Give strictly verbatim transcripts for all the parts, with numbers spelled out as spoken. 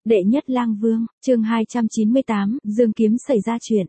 Đệ nhất lang vương, chương hai trăm chín mươi tám, Dương Kiếm xảy ra chuyện.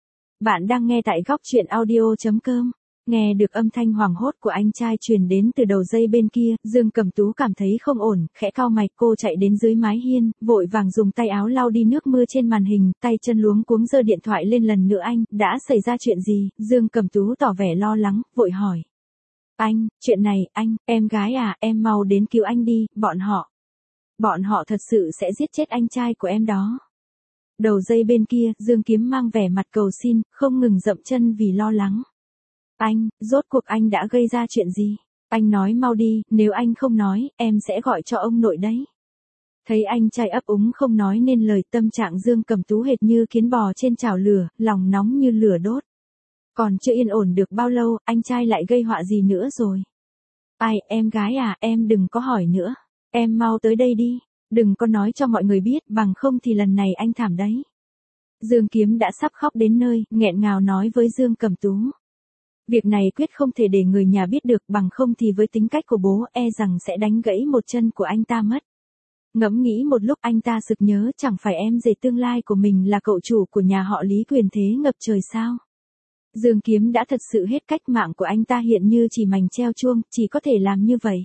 Bạn đang nghe tại góc truyện audio chấm com. Nghe được âm thanh hoảng hốt của anh trai truyền đến từ đầu dây bên kia, Dương Cẩm Tú cảm thấy không ổn, khẽ cau mày, cô chạy đến dưới mái hiên, vội vàng dùng tay áo lau đi nước mưa trên màn hình, tay chân luống cuống giơ điện thoại lên lần nữa. Anh, đã xảy ra chuyện gì? Dương Cẩm Tú tỏ vẻ lo lắng, vội hỏi. Anh, chuyện này, anh, em gái à, em mau đến cứu anh đi, bọn họ. Bọn họ thật sự sẽ giết chết anh trai của em đó. Đầu dây bên kia, Dương Kiếm mang vẻ mặt cầu xin, không ngừng dậm chân vì lo lắng. Anh, rốt cuộc anh đã gây ra chuyện gì? Anh nói mau đi, nếu anh không nói, em sẽ gọi cho ông nội đấy. Thấy anh trai ấp úng không nói nên lời, tâm trạng Dương Cẩm Tú hệt như kiến bò trên chảo lửa, lòng nóng như lửa đốt. Còn chưa yên ổn được bao lâu, anh trai lại gây họa gì nữa rồi? Ai, em gái à, em đừng có hỏi nữa. Em mau tới đây đi, đừng có nói cho mọi người biết, bằng không thì lần này anh thảm đấy. Dương Kiếm đã sắp khóc đến nơi, nghẹn ngào nói với Dương Cẩm Tú. Việc này quyết không thể để người nhà biết được, bằng không thì với tính cách của bố e rằng sẽ đánh gãy một chân của anh ta mất. Ngẫm nghĩ một lúc anh ta sực nhớ, chẳng phải em rể tương lai của mình là cậu chủ của nhà họ Lý quyền thế ngập trời sao? Dương Kiếm đã thật sự hết cách, mạng của anh ta hiện như chỉ mành treo chuông, chỉ có thể làm như vậy.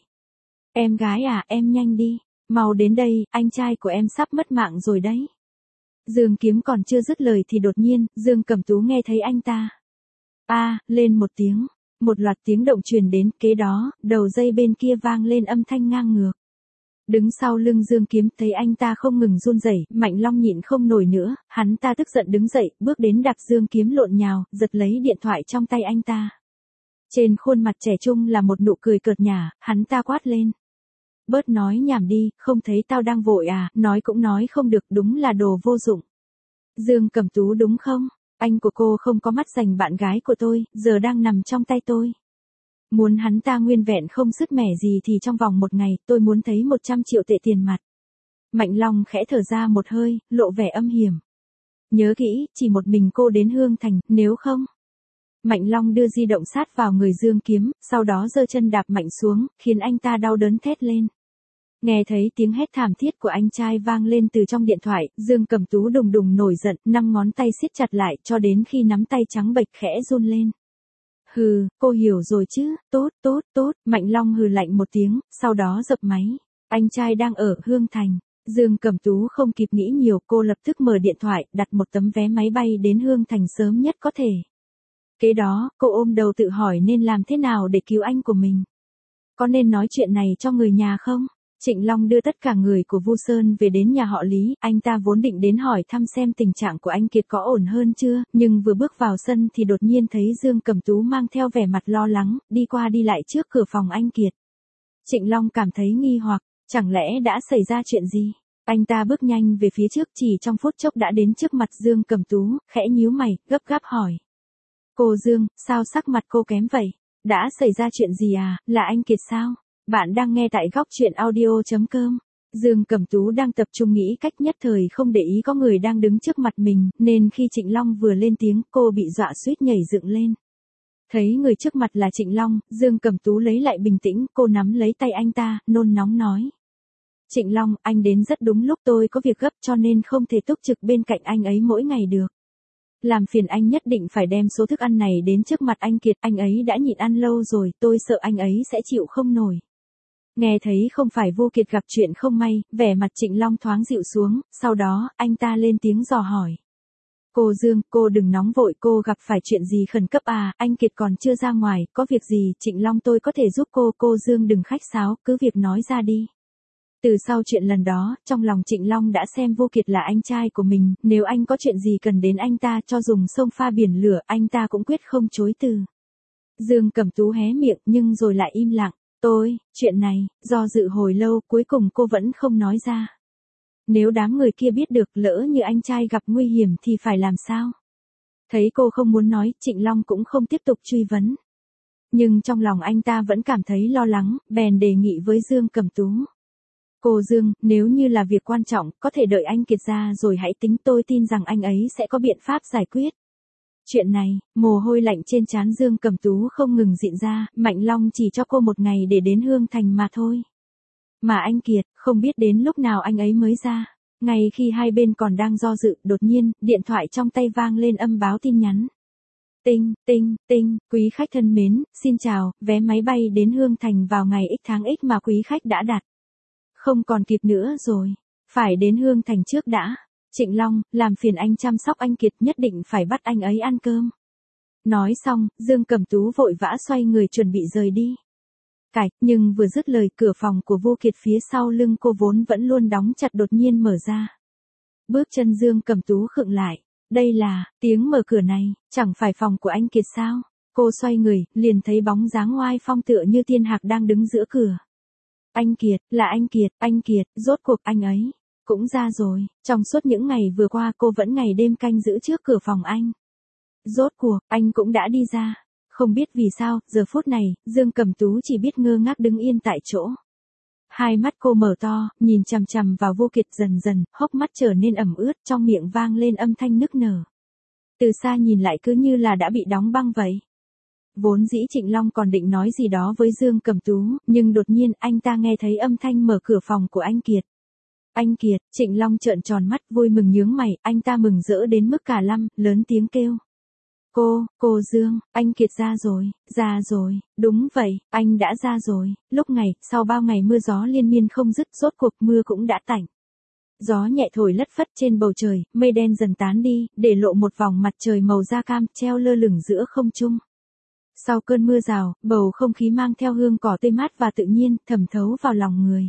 Em gái à, em nhanh đi, mau đến đây, anh trai của em sắp mất mạng rồi đấy. Dương Kiếm còn chưa dứt lời thì đột nhiên, Dương Cẩm Tú nghe thấy anh ta. A, à, lên một tiếng, một loạt tiếng động truyền đến, kế đó, đầu dây bên kia vang lên âm thanh ngang ngược. Đứng sau lưng Dương Kiếm thấy anh ta không ngừng run rẩy, Mạnh Long nhịn không nổi nữa, hắn ta tức giận đứng dậy, bước đến đạp Dương Kiếm lộn nhào, giật lấy điện thoại trong tay anh ta. Trên khuôn mặt trẻ trung là một nụ cười cợt nhả, hắn ta quát lên. Bớt nói nhảm đi, không thấy tao đang vội à, nói cũng nói không được, đúng là đồ vô dụng. Dương Cẩm Tú đúng không? Anh của cô không có mắt dành bạn gái của tôi, giờ đang nằm trong tay tôi. Muốn hắn ta nguyên vẹn không sứt mẻ gì thì trong vòng một ngày, tôi muốn thấy một trăm triệu tệ tiền mặt. Mạnh Long khẽ thở ra một hơi, lộ vẻ âm hiểm. Nhớ kỹ, chỉ một mình cô đến Hương Thành, nếu không. Mạnh Long đưa di động sát vào người Dương Kiếm, sau đó giơ chân đạp mạnh xuống, khiến anh ta đau đớn thét lên. Nghe thấy tiếng hét thảm thiết của anh trai vang lên từ trong điện thoại, Dương Cẩm Tú đùng đùng nổi giận, năm ngón tay siết chặt lại cho đến khi nắm tay trắng bệch khẽ run lên. Hừ, cô hiểu rồi chứ, tốt, tốt, tốt, Mạnh Long hừ lạnh một tiếng, sau đó dập máy. Anh trai đang ở Hương Thành. Dương Cẩm Tú không kịp nghĩ nhiều, cô lập tức mở điện thoại, đặt một tấm vé máy bay đến Hương Thành sớm nhất có thể. Kế đó, cô ôm đầu tự hỏi nên làm thế nào để cứu anh của mình. Có nên nói chuyện này cho người nhà không? Trịnh Long đưa tất cả người của Vu Sơn về đến nhà họ Lý, anh ta vốn định đến hỏi thăm xem tình trạng của anh Kiệt có ổn hơn chưa, nhưng vừa bước vào sân thì đột nhiên thấy Dương Cẩm Tú mang theo vẻ mặt lo lắng, đi qua đi lại trước cửa phòng anh Kiệt. Trịnh Long cảm thấy nghi hoặc, chẳng lẽ đã xảy ra chuyện gì? Anh ta bước nhanh về phía trước, chỉ trong phút chốc đã đến trước mặt Dương Cẩm Tú, khẽ nhíu mày, gấp gáp hỏi. Cô Dương, sao sắc mặt cô kém vậy? Đã xảy ra chuyện gì à, là anh Kiệt sao? Bạn đang nghe tại góc truyện audio chấm com. Dương Cẩm Tú đang tập trung nghĩ cách nhất thời không để ý có người đang đứng trước mặt mình, nên khi Trịnh Long vừa lên tiếng, cô bị dọa suýt nhảy dựng lên. Thấy người trước mặt là Trịnh Long, Dương Cẩm Tú lấy lại bình tĩnh, cô nắm lấy tay anh ta, nôn nóng nói. Trịnh Long, anh đến rất đúng lúc, tôi có việc gấp cho nên không thể túc trực bên cạnh anh ấy mỗi ngày được. Làm phiền anh nhất định phải đem số thức ăn này đến trước mặt anh Kiệt, anh ấy đã nhịn ăn lâu rồi, tôi sợ anh ấy sẽ chịu không nổi. Nghe thấy không phải Vu Kiệt gặp chuyện không may, vẻ mặt Trịnh Long thoáng dịu xuống, sau đó, anh ta lên tiếng dò hỏi. Cô Dương, cô đừng nóng vội, cô gặp phải chuyện gì khẩn cấp à, anh Kiệt còn chưa ra ngoài, có việc gì, Trịnh Long tôi có thể giúp cô, cô Dương đừng khách sáo, cứ việc nói ra đi. Từ sau chuyện lần đó, trong lòng Trịnh Long đã xem Vu Kiệt là anh trai của mình, nếu anh có chuyện gì cần đến anh ta cho dùng sông pha biển lửa, anh ta cũng quyết không chối từ. Dương Cẩm Tú hé miệng nhưng rồi lại im lặng. Tôi, chuyện này, do dự hồi lâu cuối cùng cô vẫn không nói ra. Nếu đám người kia biết được, lỡ như anh trai gặp nguy hiểm thì phải làm sao? Thấy cô không muốn nói, Trịnh Long cũng không tiếp tục truy vấn. Nhưng trong lòng anh ta vẫn cảm thấy lo lắng, bèn đề nghị với Dương Cẩm Tú. Cô Dương, nếu như là việc quan trọng, có thể đợi anh Kiệt ra rồi hãy tính, tôi tin rằng anh ấy sẽ có biện pháp giải quyết. Chuyện này, mồ hôi lạnh trên trán Dương Cẩm Tú không ngừng dịn ra, Mạnh Long chỉ cho cô một ngày để đến Hương Thành mà thôi. Mà anh Kiệt, không biết đến lúc nào anh ấy mới ra. Ngay khi hai bên còn đang do dự, đột nhiên, điện thoại trong tay vang lên âm báo tin nhắn. Tinh, tinh, tinh, quý khách thân mến, xin chào, vé máy bay đến Hương Thành vào ngày X tháng X mà quý khách đã đặt. Không còn kịp nữa rồi, phải đến Hương Thành trước đã. Trịnh Long, làm phiền anh chăm sóc anh Kiệt, nhất định phải bắt anh ấy ăn cơm. Nói xong, Dương Cẩm Tú vội vã xoay người chuẩn bị rời đi. Cạch, nhưng vừa dứt lời, cửa phòng của Vô Kiệt phía sau lưng cô vốn vẫn luôn đóng chặt đột nhiên mở ra. Bước chân Dương Cẩm Tú khựng lại. Đây là, tiếng mở cửa này, chẳng phải phòng của anh Kiệt sao? Cô xoay người, liền thấy bóng dáng oai phong tựa như thiên hạc đang đứng giữa cửa. Anh Kiệt, là anh Kiệt, anh Kiệt, rốt cuộc anh ấy cũng ra rồi. Trong suốt những ngày vừa qua cô vẫn ngày đêm canh giữ trước cửa phòng anh. Rốt cuộc, anh cũng đã đi ra. Không biết vì sao, giờ phút này, Dương Cẩm Tú chỉ biết ngơ ngác đứng yên tại chỗ. Hai mắt cô mở to, nhìn chằm chằm vào Vô Kiệt, dần dần, hốc mắt trở nên ẩm ướt, trong miệng vang lên âm thanh nức nở. Từ xa nhìn lại cứ như là đã bị đóng băng vậy. Vốn dĩ Trịnh Long còn định nói gì đó với Dương Cẩm Tú, nhưng đột nhiên anh ta nghe thấy âm thanh mở cửa phòng của anh Kiệt. Anh Kiệt, Trịnh Long trợn tròn mắt, vui mừng nhướng mày, anh ta mừng rỡ đến mức cả lăm, lớn tiếng kêu. Cô, cô Dương, anh Kiệt ra rồi, ra rồi, đúng vậy, anh đã ra rồi. Lúc này, sau bao ngày mưa gió liên miên không dứt, rốt cuộc mưa cũng đã tạnh. Gió nhẹ thổi lất phất trên bầu trời, mây đen dần tán đi, để lộ một vòng mặt trời màu da cam, treo lơ lửng giữa không trung. Sau cơn mưa rào, bầu không khí mang theo hương cỏ tươi mát và tự nhiên, thẩm thấu vào lòng người.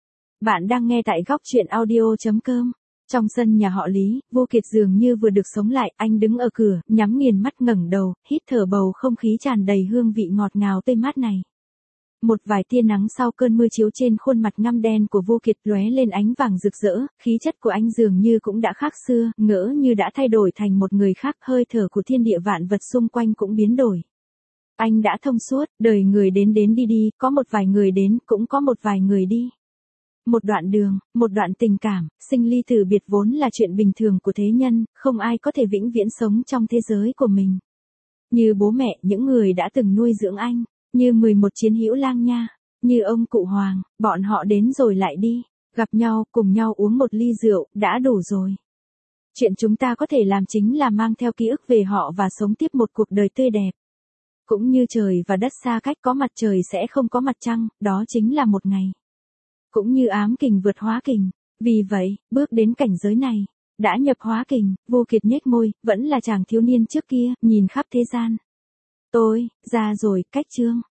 Bạn đang nghe tại góc truyện audio chấm com. Trong sân nhà họ Lý, Vô Kiệt dường như vừa được sống lại, anh đứng ở cửa, nhắm nghiền mắt ngẩng đầu, hít thở bầu không khí tràn đầy hương vị ngọt ngào tươi mát này. Một vài tia nắng sau cơn mưa chiếu trên khuôn mặt ngăm đen của Vô Kiệt lóe lên ánh vàng rực rỡ, khí chất của anh dường như cũng đã khác xưa, ngỡ như đã thay đổi thành một người khác, hơi thở của thiên địa vạn vật xung quanh cũng biến đổi. Anh đã thông suốt, đời người đến đến đi đi, có một vài người đến, cũng có một vài người đi. Một đoạn đường, một đoạn tình cảm, sinh ly tử biệt vốn là chuyện bình thường của thế nhân, không ai có thể vĩnh viễn sống trong thế giới của mình. Như bố mẹ, những người đã từng nuôi dưỡng anh, như mười một chiến hữu lang nha, như ông cụ Hoàng, bọn họ đến rồi lại đi, gặp nhau, cùng nhau uống một ly rượu, đã đủ rồi. Chuyện chúng ta có thể làm chính là mang theo ký ức về họ và sống tiếp một cuộc đời tươi đẹp. Cũng như trời và đất xa cách, có mặt trời sẽ không có mặt trăng, đó chính là một ngày. Cũng như ám kình vượt hóa kình, vì vậy, bước đến cảnh giới này, đã nhập hóa kình. Vô Kiệt nhếch môi, vẫn là chàng thiếu niên trước kia, nhìn khắp thế gian. Tôi, ra rồi, cách chương.